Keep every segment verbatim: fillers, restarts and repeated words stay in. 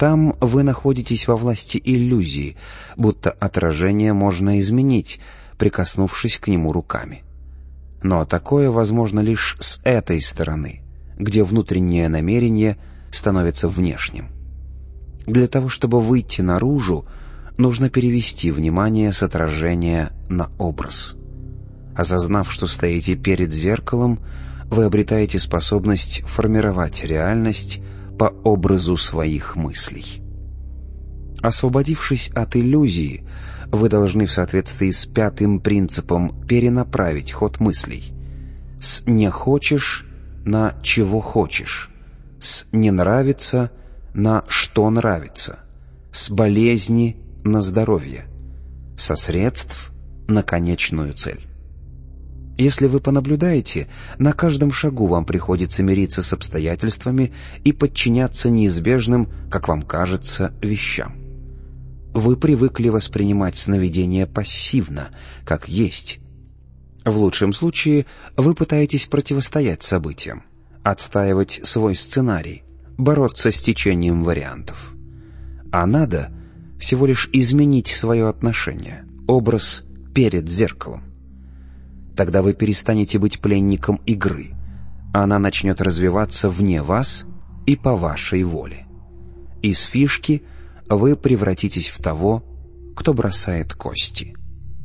Там вы находитесь во власти иллюзии, будто отражение можно изменить, прикоснувшись к нему руками. Но такое возможно лишь с этой стороны, где внутреннее намерение становится внешним. Для того, чтобы выйти наружу, нужно перевести внимание с отражения на образ. Осознав, что стоите перед зеркалом, вы обретаете способность формировать реальность по образу своих мыслей. Освободившись от иллюзии, вы должны в соответствии с пятым принципом перенаправить ход мыслей с «не хочешь» на «чего хочешь», с «не нравится» на «что нравится», с болезни на здоровье, со средств на конечную цель. Если вы понаблюдаете, на каждом шагу вам приходится мириться с обстоятельствами и подчиняться неизбежным, как вам кажется, вещам. Вы привыкли воспринимать сновидения пассивно, как есть. В лучшем случае вы пытаетесь противостоять событиям, отстаивать свой сценарий, бороться с течением вариантов. А надо всего лишь изменить свое отношение, образ перед зеркалом. Тогда вы перестанете быть пленником игры, а она начнет развиваться вне вас и по вашей воле. Из фишки вы превратитесь в того, кто бросает кости.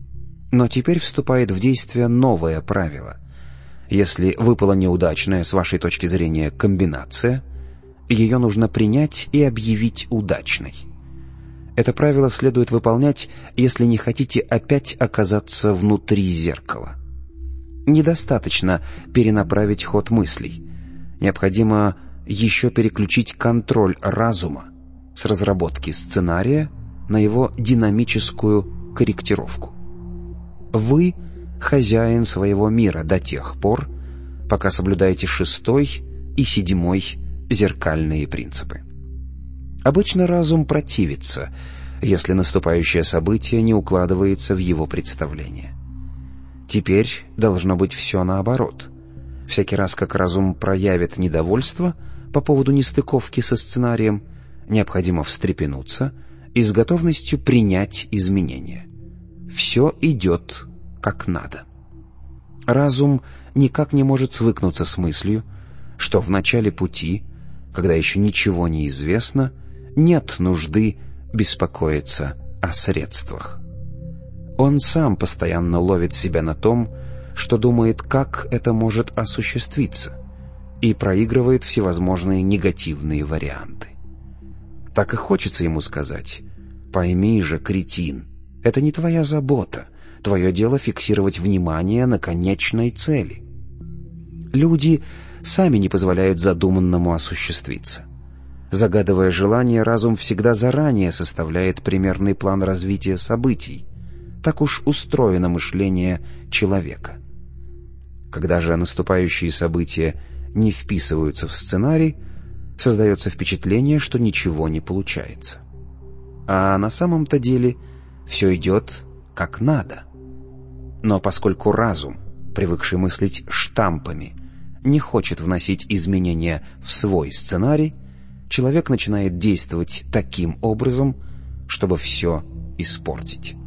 Но теперь вступает в действие новое правило. Если выпала неудачная с вашей точки зрения комбинация, ее нужно принять и объявить удачной. Это правило следует выполнять, если не хотите опять оказаться внутри зеркала. Недостаточно перенаправить ход мыслей. Необходимо еще переключить контроль разума с разработки сценария на его динамическую корректировку. Вы хозяин своего мира до тех пор, пока соблюдаете шестой и седьмой зеркальные принципы. Обычно разум противится, если наступающее событие не укладывается в его представление. Теперь должно быть все наоборот. Всякий раз, как разум проявит недовольство по поводу нестыковки со сценарием, необходимо встрепенуться и с готовностью принять изменения. Все идет как надо. Разум никак не может свыкнуться с мыслью, что в начале пути, когда еще ничего не известно, нет нужды беспокоиться о средствах. Он сам постоянно ловит себя на том, что думает, как это может осуществиться, и проигрывает всевозможные негативные варианты. Так и хочется ему сказать: «Пойми же, кретин, это не твоя забота, твое дело фиксировать внимание на конечной цели». Люди сами не позволяют задуманному осуществиться. Загадывая желание, разум всегда заранее составляет примерный план развития событий. Так уж устроено мышление человека. Когда же наступающие события не вписываются в сценарий, создается впечатление, что ничего не получается. А на самом-то деле все идет как надо. Но поскольку разум, привыкший мыслить штампами, не хочет вносить изменения в свой сценарий, человек начинает действовать таким образом, чтобы все испортить.